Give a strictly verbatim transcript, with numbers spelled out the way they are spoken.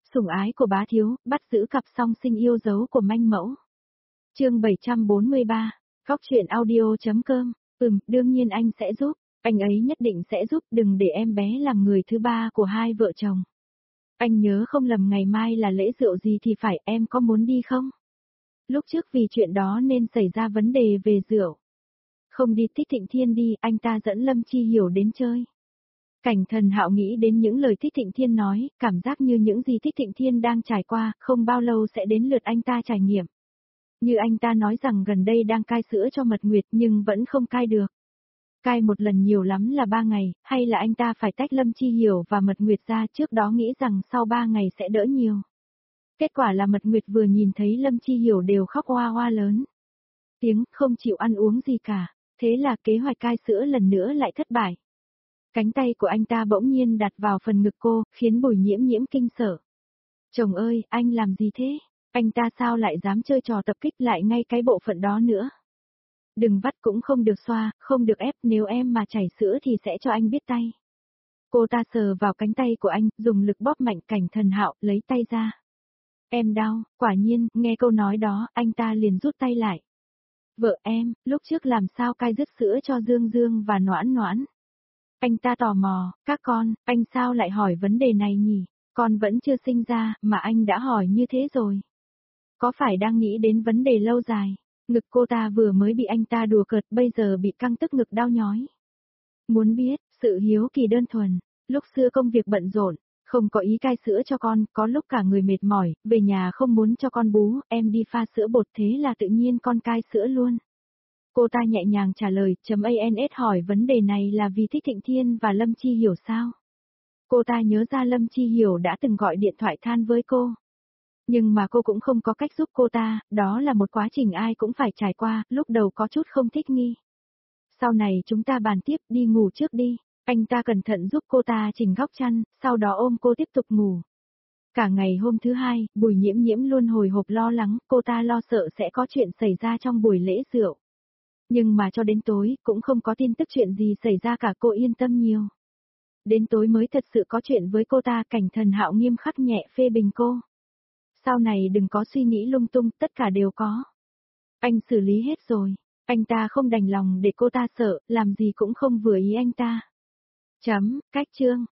Sủng ái của bá thiếu, bắt giữ cặp song sinh yêu dấu của manh mẫu. Chương bảy trăm bốn mươi ba, Góc truyện audio.com. Ừm, đương nhiên anh sẽ giúp, anh ấy nhất định sẽ giúp, đừng để em bé làm người thứ ba của hai vợ chồng. Anh nhớ không lầm ngày mai là lễ rượu gì thì phải, em có muốn đi không? Lúc trước vì chuyện đó nên xảy ra vấn đề về rượu. Không đi Thích Thịnh Thiên đi, anh ta dẫn Lâm Chi Hiểu đến chơi. Cảnh Thần Hạo nghĩ đến những lời Thích Thịnh Thiên nói, cảm giác như những gì Thích Thịnh Thiên đang trải qua, không bao lâu sẽ đến lượt anh ta trải nghiệm. Như anh ta nói rằng gần đây đang cai sữa cho Mật Nguyệt nhưng vẫn không cai được. Cai một lần nhiều lắm là ba ngày, hay là anh ta phải tách Lâm Chi Hiểu và Mật Nguyệt ra, trước đó nghĩ rằng sau ba ngày sẽ đỡ nhiều. Kết quả là Mật Nguyệt vừa nhìn thấy Lâm Chi Hiểu đều khóc oa oa lớn. Tiếng không chịu ăn uống gì cả, thế là kế hoạch cai sữa lần nữa lại thất bại. Cánh tay của anh ta bỗng nhiên đặt vào phần ngực cô, khiến Bùi Nhiễm Nhiễm kinh sợ. Chồng ơi, anh làm gì thế? Anh ta sao lại dám chơi trò tập kích lại ngay cái bộ phận đó nữa? Đừng vắt cũng không được xoa, không được ép, nếu em mà chảy sữa thì sẽ cho anh biết tay. Cô ta sờ vào cánh tay của anh, dùng lực bóp mạnh. Cảnh Thần Hạo lấy tay ra. Em đau, quả nhiên, nghe câu nói đó, anh ta liền rút tay lại. Vợ em, lúc trước làm sao cai dứt sữa cho Dương Dương và Noãn Noãn? Anh ta tò mò, các con, anh sao lại hỏi vấn đề này nhỉ? Con vẫn chưa sinh ra, mà anh đã hỏi như thế rồi. Có phải đang nghĩ đến vấn đề lâu dài? Ngực cô ta vừa mới bị anh ta đùa cợt, bây giờ bị căng tức ngực đau nhói. Muốn biết, sự hiếu kỳ đơn thuần, lúc xưa công việc bận rộn, không có ý cai sữa cho con, có lúc cả người mệt mỏi, về nhà không muốn cho con bú, em đi pha sữa bột, thế là tự nhiên con cai sữa luôn. Cô ta nhẹ nhàng trả lời, chấm ans hỏi vấn đề này là vì Thích Thịnh Thiên và Lâm Chi Hiểu sao? Cô ta nhớ ra Lâm Chi Hiểu đã từng gọi điện thoại than với cô. Nhưng mà cô cũng không có cách giúp cô ta, đó là một quá trình ai cũng phải trải qua, lúc đầu có chút không thích nghi. Sau này chúng ta bàn tiếp, đi ngủ trước đi. Anh ta cẩn thận giúp cô ta chỉnh góc chăn, sau đó ôm cô tiếp tục ngủ. Cả ngày hôm thứ hai, Bùi Nhiễm Nhiễm luôn hồi hộp lo lắng, cô ta lo sợ sẽ có chuyện xảy ra trong buổi lễ rượu. Nhưng mà cho đến tối, cũng không có tin tức chuyện gì xảy ra cả, cô yên tâm nhiều. Đến tối mới thật sự có chuyện với cô ta. Cảnh Thần Hạo nghiêm khắc nhẹ phê bình cô. Sau này đừng có suy nghĩ lung tung, tất cả đều có. Anh xử lý hết rồi, anh ta không đành lòng để cô ta sợ, làm gì cũng không vừa ý anh ta. Chấm, cách chương.